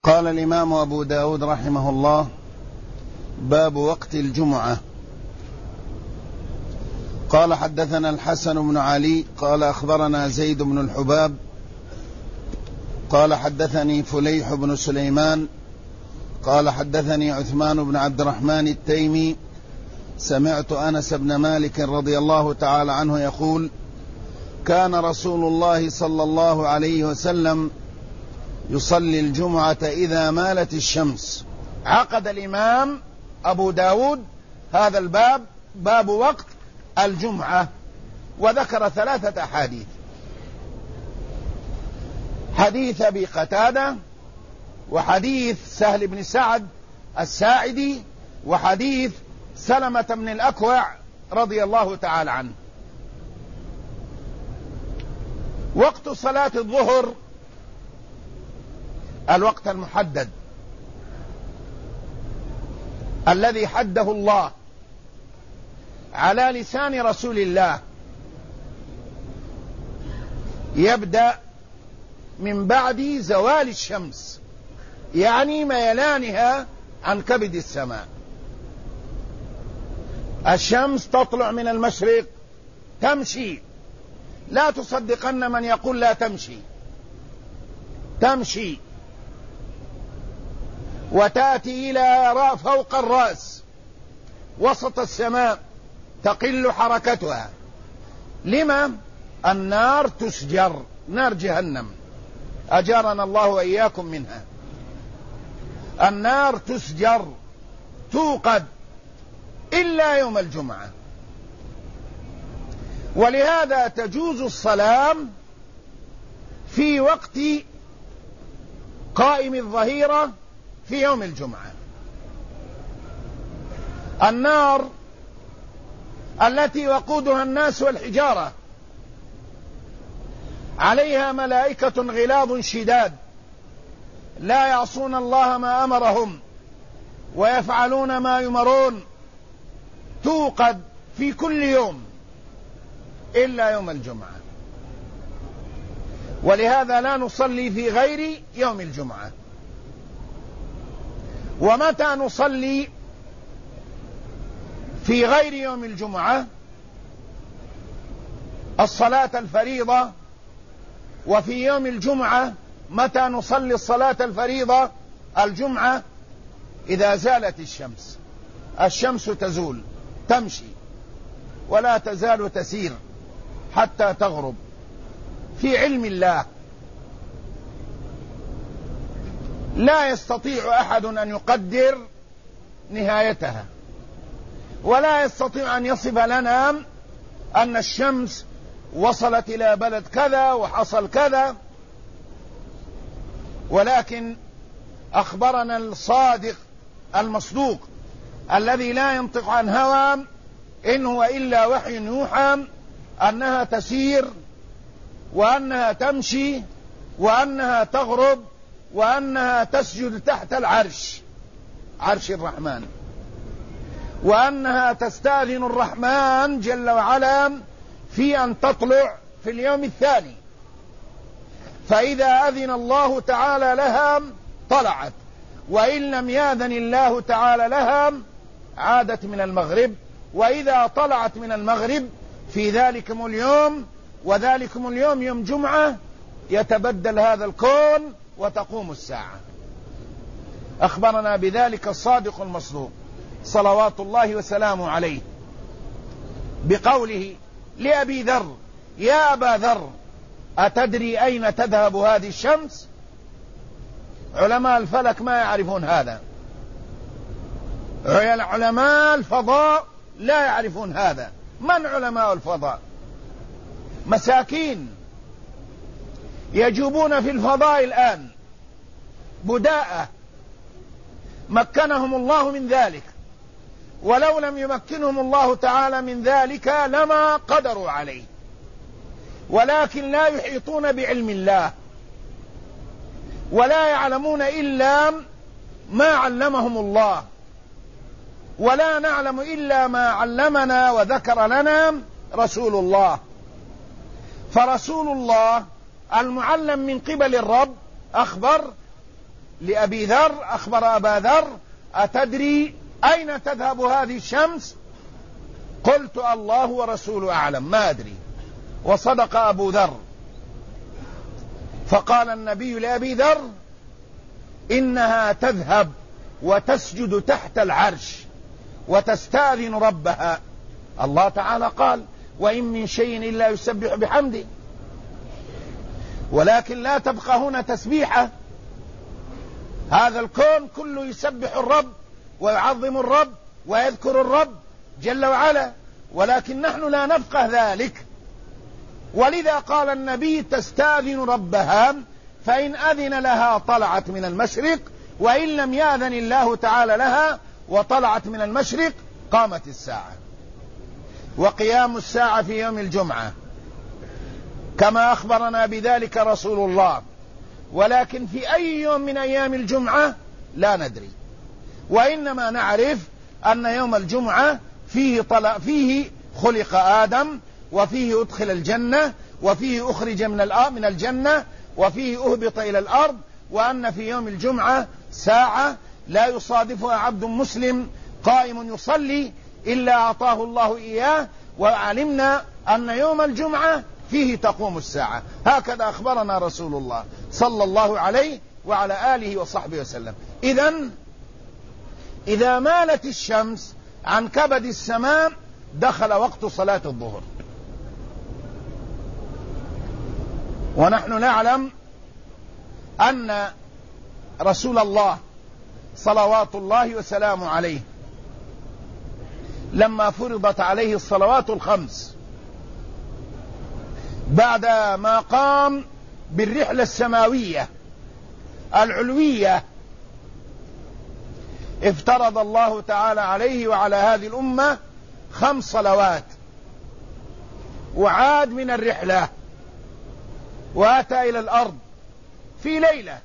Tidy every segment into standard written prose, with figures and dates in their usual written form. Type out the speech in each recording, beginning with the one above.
قال الإمام أبو داود رحمه الله: باب وقت الجمعة. قال: حدثنا الحسن بن علي قال أخبرنا زيد بن الحباب قال حدثني فليح بن سليمان قال حدثني عثمان بن عبد الرحمن التيمي سمعت أنس بن مالك رضي الله تعالى عنه يقول: كان رسول الله صلى الله عليه وسلم يصلي الجمعة إذا مالت الشمس. عقد الإمام أبو داود هذا الباب باب وقت الجمعة، وذكر 3 أحاديث: حديث أبي قتادة، وحديث سهل بن سعد الساعدي، وحديث سلمة بن الأكوع رضي الله تعالى عنه. وقت صلاة الظهر الوقت المحدد الذي حده الله على لسان رسول الله، يبدأ من بعد زوال الشمس، يعني ميلانها عن كبد السماء. الشمس تطلع من المشرق تمشي، لا تصدقن من يقول لا تمشي، تمشي وتأتي إلى فوق الرأس وسط السماء، تقل حركتها. لما؟ النار تسجر، نار جهنم، أجارنا الله وإياكم منها. النار تسجر توقد إلا يوم الجمعة، ولهذا تجوز الصلاة في وقت قائم الظهيرة في يوم الجمعة. النار التي وقودها الناس والحجارة عليها ملائكة غلاظ شداد لا يعصون الله ما أمرهم ويفعلون ما يمرون، توقد في كل يوم إلا يوم الجمعة، ولهذا لا نصلي في غير يوم الجمعة. ومتى نصلي في غير يوم الجمعة؟ الصلاة الفريضة. وفي يوم الجمعة متى نصلي الصلاة الفريضة؟ الجمعة إذا زالت الشمس. الشمس تزول، تمشي ولا تزال تسير حتى تغرب في علم الله. لا يستطيع أحد أن يقدر نهايتها، ولا يستطيع أن يصف لنا أن الشمس وصلت إلى بلد كذا وحصل كذا، ولكن أخبرنا الصادق المصدوق الذي لا ينطق عن هوى إن هو إلا وحي يوحى أنها تسير، وأنها تمشي، وأنها تغرب، وأنها تسجد تحت العرش، عرش الرحمن، وأنها تستأذن الرحمن جل وعلا في أن تطلع في اليوم الثاني، فإذا أذن الله تعالى لها طلعت، وإن لم يأذن الله تعالى لها عادت من المغرب. وإذا طلعت من المغرب في ذلكم اليوم، وذلكم اليوم يوم جمعة، يتبدل هذا الكون وتقوم الساعة. أخبرنا بذلك الصادق المصدوق صلوات الله وسلامه عليه بقوله لأبي ذر: يا أبا ذر، أتدري أين تذهب هذه الشمس؟ علماء الفلك ما يعرفون هذا، علماء الفضاء لا يعرفون هذا. من علماء الفضاء؟ مساكين يجوبون في الفضاء الآن بداءة، مكنهم الله من ذلك، ولو لم يمكنهم الله تعالى من ذلك لما قدروا عليه، ولكن لا يحيطون بعلم الله، ولا يعلمون إلا ما علمهم الله، ولا نعلم إلا ما علمنا وذكر لنا رسول الله. فرسول الله المعلم من قبل الرب أخبر لأبي ذر، أخبر أبا ذر: أتدري أين تذهب هذه الشمس؟ قلت: الله ورسوله أعلم، ما أدري. وصدق أبو ذر. فقال النبي لأبي ذر: إنها تذهب وتسجد تحت العرش وتستأذن ربها. الله تعالى قال: وإن من شيء إلا يسبح بحمده، ولكن لا تبقى هنا تسبيحة. هذا الكون كله يسبح الرب ويعظم الرب ويذكر الرب جل وعلا، ولكن نحن لا نفقه ذلك. ولذا قال النبي: تستأذن ربها، فإن أذن لها طلعت من المشرق، وإن لم يأذن الله تعالى لها وطلعت من المشرق قامت الساعة. وقيام الساعة في يوم الجمعة كما أخبرنا بذلك رسول الله، ولكن في أي يوم من أيام الجمعة لا ندري، وإنما نعرف أن يوم الجمعة فيه خلق آدم، وفيه أدخل الجنة، وفيه أخرج من الجنة، وفيه أهبط إلى الأرض، وأن في يوم الجمعة ساعة لا يصادفها عبد مسلم قائم يصلي إلا أعطاه الله إياه، وعلمنا أن يوم الجمعة فيه تقوم الساعة. هكذا أخبرنا رسول الله صلى الله عليه وعلى آله وصحبه وسلم. إذا مالت الشمس عن كبد السماء دخل وقت صلاة الظهر. ونحن نعلم أن رسول الله صلوات الله وسلامه عليه لما فرضت عليه الصلوات الخمس بعد ما قام بالرحلة السماوية العلوية، افترض الله تعالى عليه وعلى هذه الأمة 5 صلوات، وعاد من الرحلة وأتى إلى الأرض في ليلة،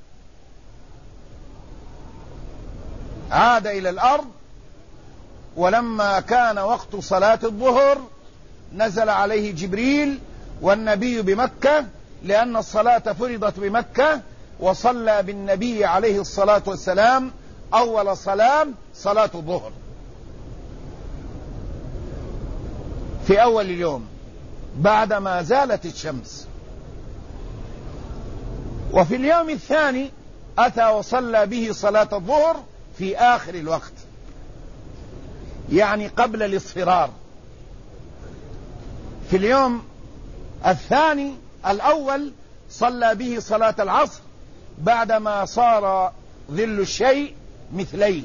عاد إلى الأرض. ولما كان وقت صلاة الظهر نزل عليه جبريل والنبي بمكة، لأن الصلاة فرضت بمكة، وصلى بالنبي عليه الصلاة والسلام أول صلاة الظهر في أول اليوم بعدما زالت الشمس. وفي اليوم الثاني أتى وصلى به صلاة الظهر في آخر الوقت، يعني قبل الاصفرار. في اليوم الثاني الأول صلى به صلاة العصر بعدما صار ظل الشيء مثليه.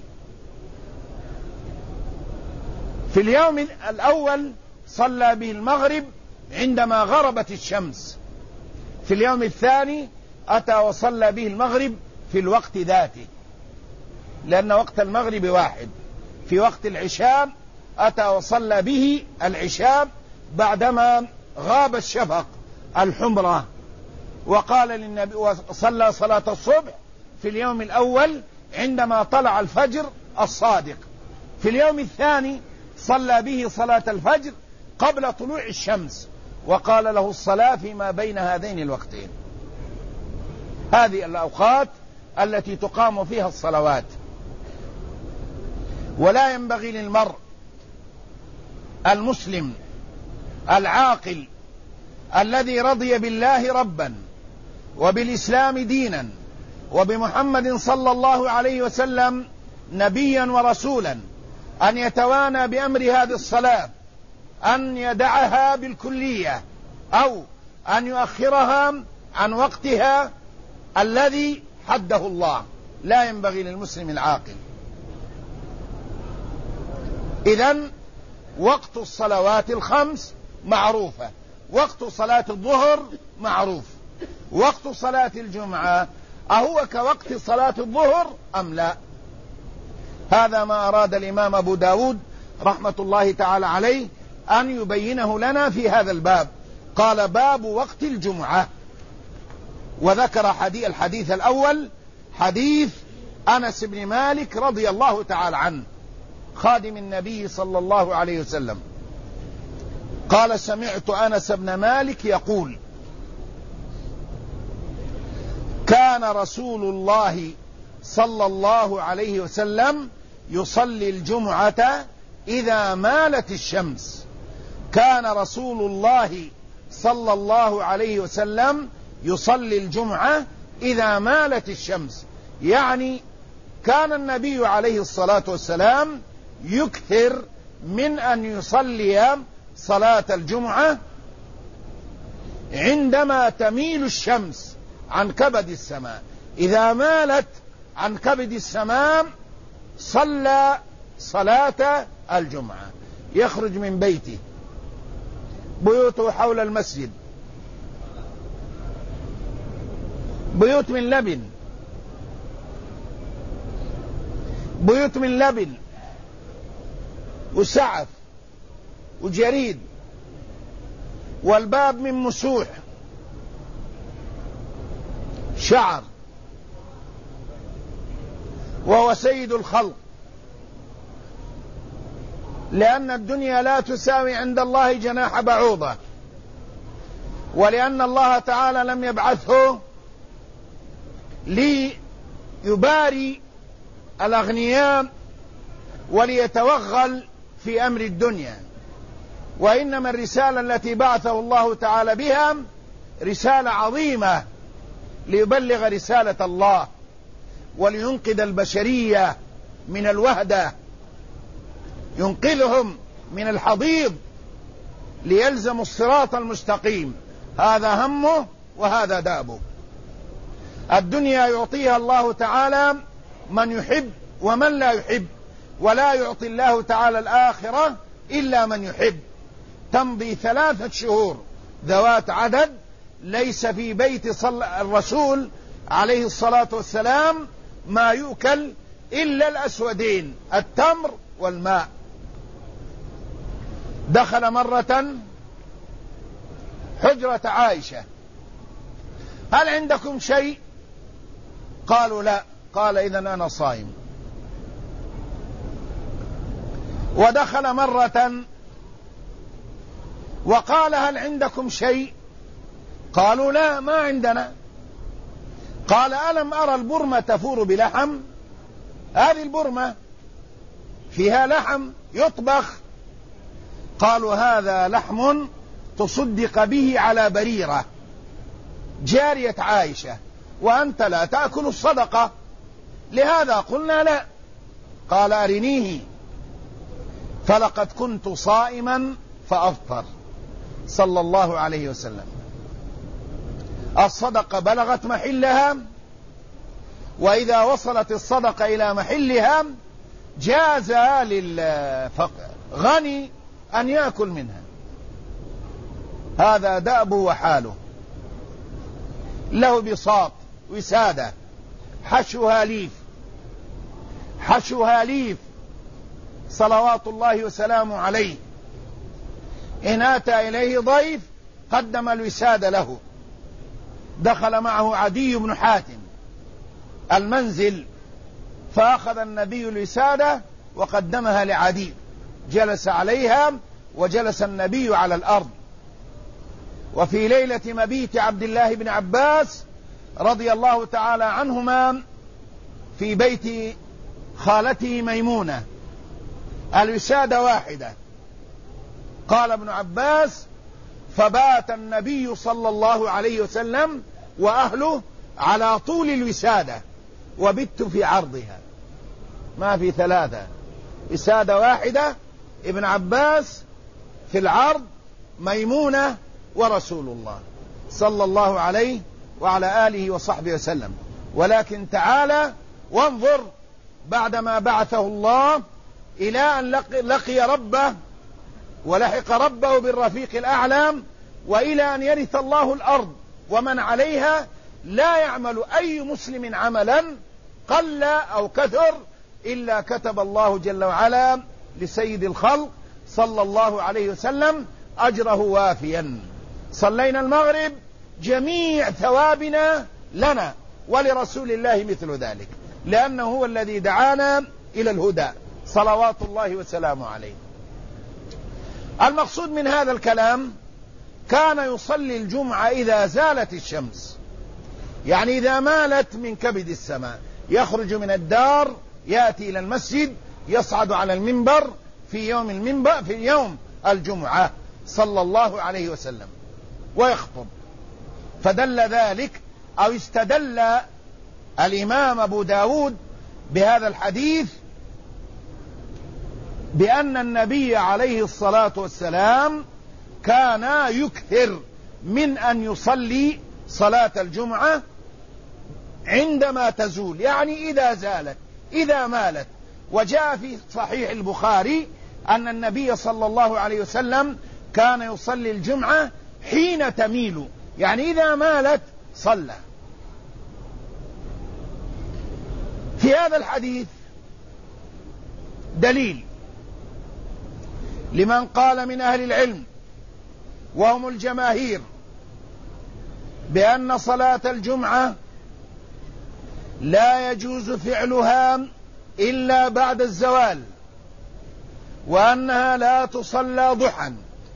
في اليوم الأول صلى به المغرب عندما غربت الشمس. في اليوم الثاني أتى وصلى به المغرب في الوقت ذاته، لأن وقت المغرب واحد. في وقت العشاء أتى وصلى به العشاء بعدما غاب الشفق الحمرة. وقال للنبي وصلى صلاة الصبح في اليوم الأول عندما طلع الفجر الصادق. في اليوم الثاني صلى به صلاة الفجر قبل طلوع الشمس، وقال له الصلاة فيما بين هذين الوقتين. هذه الأوقات التي تقام فيها الصلوات. ولا ينبغي للمرء المسلم العاقل الذي رضي بالله ربا وبالإسلام دينا وبمحمد صلى الله عليه وسلم نبيا ورسولا أن يتوانى بأمر هذه الصلاة، أن يدعها بالكلية أو أن يؤخرها عن وقتها الذي حده الله. لا ينبغي للمسلم العاقل. إذن وقت الصلوات الخمس معروفة، وقت صلاة الظهر معروف، وقت صلاة الجمعة أهو كوقت صلاة الظهر أم لا؟ هذا ما أراد الإمام أبو داود رحمة الله تعالى عليه أن يبينه لنا في هذا الباب. قال: باب وقت الجمعة. وذكر الحديث الأول حديث أنس بن مالك رضي الله تعالى عنه خادم النبي صلى الله عليه وسلم. قال: سمعت أنس بن مالك يقول: كان رسول الله صلى الله عليه وسلم يصلي الجمعة إذا مالت الشمس. كان رسول الله صلى الله عليه وسلم يصلي الجمعة إذا مالت الشمس، يعني كان النبي عليه الصلاة والسلام يكثر من أن يصلي صلاة الجمعة عندما تميل الشمس عن كبد السماء. إذا مالت عن كبد السماء صلى صلاة الجمعة، يخرج من بيته، بيوته حول المسجد، بيوت من لبن، بيوت من لبن وسعف وجريد، والباب من مسوح شعر، وهو سيد الخلق، لأن الدنيا لا تساوي عند الله جناح بعوضة، ولأن الله تعالى لم يبعثه ليباري الأغنياء وليتوغل في أمر الدنيا، وإنما الرسالة التي بعثه الله تعالى بها رسالة عظيمة ليبلغ رسالة الله ولينقذ البشرية من الوهدة، ينقذهم من الحضيض ليلزموا الصراط المستقيم. هذا همه وهذا دابه. الدنيا يعطيها الله تعالى من يحب ومن لا يحب، ولا يعطي الله تعالى الآخرة إلا من يحب. تمضي 3 شهور ذوات عدد ليس في بيت الرسول عليه الصلاة والسلام ما يؤكل إلا الأسودين، التمر والماء. دخل مرة حجرة عائشة: هل عندكم شيء؟ قالوا لا. قال: إذن أنا صائم. ودخل مرة وقال: هل عندكم شيء؟ قالوا لا، ما عندنا. قال: ألم أرى البرمة تفور بلحم؟ هذه البرمة فيها لحم يطبخ. قالوا: هذا لحم تصدق به على بريرة جارية عائشة، وأنت لا تأكل الصدقة، لهذا قلنا لا. قال: أرنيه. فلقد كنت صائما فأفطر صلى الله عليه وسلم. الصدقة بلغت محلها، وإذا وصلت الصدقة إلى محلها جاز للغني أن يأكل منها. هذا دأبه وحاله. له بساط، وسادة، حشوها ليف، حشوها ليف صلوات الله وسلامه عليه. إن أتى إليه ضيف قدم الوسادة له. دخل معه عدي بن حاتم المنزل، فأخذ النبي الوسادة وقدمها لعدي، جلس عليها وجلس النبي على الأرض. وفي ليلة مبيت عبد الله بن عباس رضي الله تعالى عنهما في بيت خالته ميمونة الوسادة واحدة. قال ابن عباس: فبات النبي صلى الله عليه وسلم وأهله على طول الوسادة، وبت في عرضها. ما في 3، وسادة واحدة، ابن عباس في العرض، ميمونة، ورسول الله صلى الله عليه وعلى آله وصحبه وسلم. ولكن تعالى وانظر بعدما بعثه الله إلى أن لقي ربه ولحق ربه بالرفيق الأعلى، وإلى أن يرث الله الأرض ومن عليها، لا يعمل أي مسلم عملا قل أو كثر إلا كتب الله جل وعلا لسيد الخلق صلى الله عليه وسلم أجره وافيا. صلينا المغرب جميع ثوابنا لنا ولرسول الله مثل ذلك، لأنه هو الذي دعانا إلى الهدى صلوات الله وسلامه عليه. المقصود من هذا الكلام: كان يصلي الجمعة إذا زالت الشمس، يعني إذا مالت من كبد السماء. يخرج من الدار يأتي إلى المسجد يصعد على المنبر في يوم الجمعة صلى الله عليه وسلم ويخطب. فدل ذلك أو استدل الإمام أبو داود بهذا الحديث بأن النبي عليه الصلاة والسلام كان يكثر من أن يصلي صلاة الجمعة عندما تزول، يعني إذا زالت إذا مالت. وجاء في صحيح البخاري أن النبي صلى الله عليه وسلم كان يصلي الجمعة حين تميل، يعني إذا مالت صلى. في هذا الحديث دليل لمن قال من أهل العلم وهم الجماهير بأن صلاة الجمعة لا يجوز فعلها إلا بعد الزوال، وأنها لا تصلى ضحى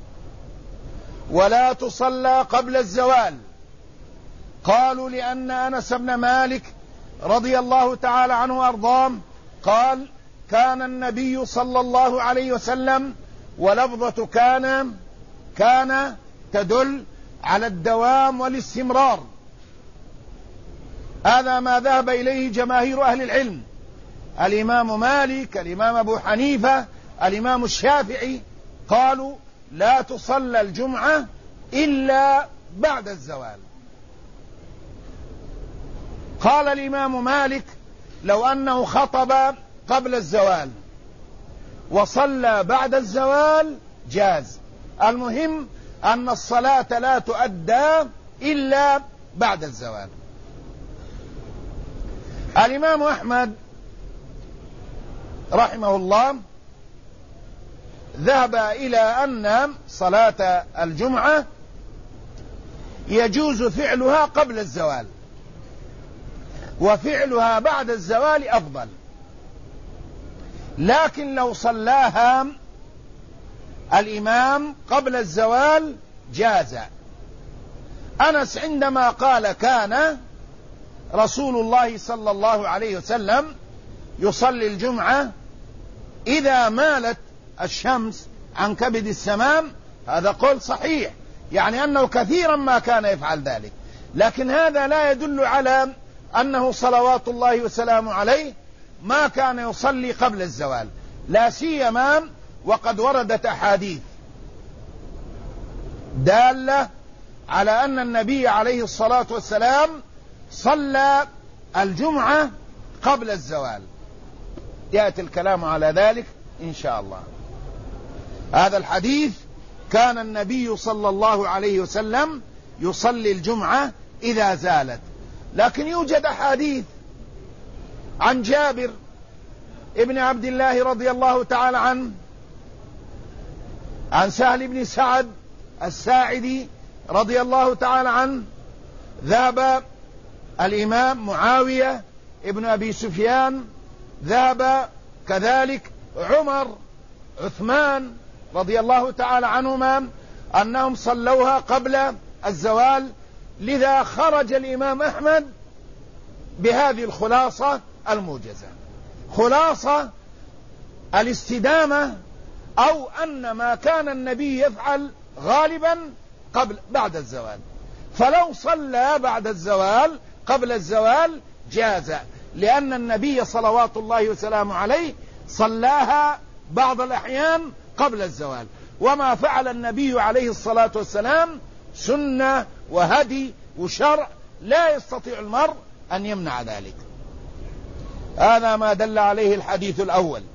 ولا تصلى قبل الزوال. قالوا لأن أنس بن مالك رضي الله تعالى عنه وأرضاه قال كان النبي صلى الله عليه وسلم، ولفظة كان تدل على الدوام والاستمرار. هذا ما ذهب إليه جماهير أهل العلم، الإمام مالك، الإمام أبو حنيفة، الإمام الشافعي، قالوا لا تصلى الجمعة إلا بعد الزوال. قال الإمام مالك لو أنه خطب قبل الزوال وصلى بعد الزوال جاز، المهم أن الصلاة لا تؤدى إلا بعد الزوال. الإمام أحمد رحمه الله ذهب إلى أن صلاة الجمعة يجوز فعلها قبل الزوال، وفعلها بعد الزوال أفضل، لكن لو صلاها الإمام قبل الزوال جاز. أنس عندما قال كان رسول الله صلى الله عليه وسلم يصلي الجمعة إذا مالت الشمس عن كبد السمام، هذا قول صحيح، يعني أنه كثيرا ما كان يفعل ذلك، لكن هذا لا يدل على أنه صلوات الله وسلامه عليه ما كان يصلي قبل الزوال، لا سيما وقد وردت أحاديث دالة على أن النبي عليه الصلاة والسلام صلى الجمعة قبل الزوال. يأتي الكلام على ذلك إن شاء الله. هذا الحديث كان النبي صلى الله عليه وسلم يصلي الجمعة إذا زالت، لكن يوجد أحاديث عن جابر ابن عبد الله رضي الله تعالى عنه، عن سهل بن سعد الساعدي رضي الله تعالى عنه، ذهب الإمام معاوية ابن أبي سفيان، ذهب كذلك عمر، عثمان رضي الله تعالى عنهما، أنهم صلوها قبل الزوال. لذا خرج الإمام أحمد بهذه الخلاصة الموجزة، خلاصة الاستدامة، أو أن ما كان النبي يفعل غالبا بعد الزوال، فلو صلى بعد الزوال قبل الزوال جاز، لأن النبي صلوات الله وسلامه عليه صلاها بعض الأحيان قبل الزوال، وما فعل النبي عليه الصلاة والسلام سنة وهدي وشرع، لا يستطيع المرء أن يمنع ذلك. هذا ما دل عليه الحديث الأول.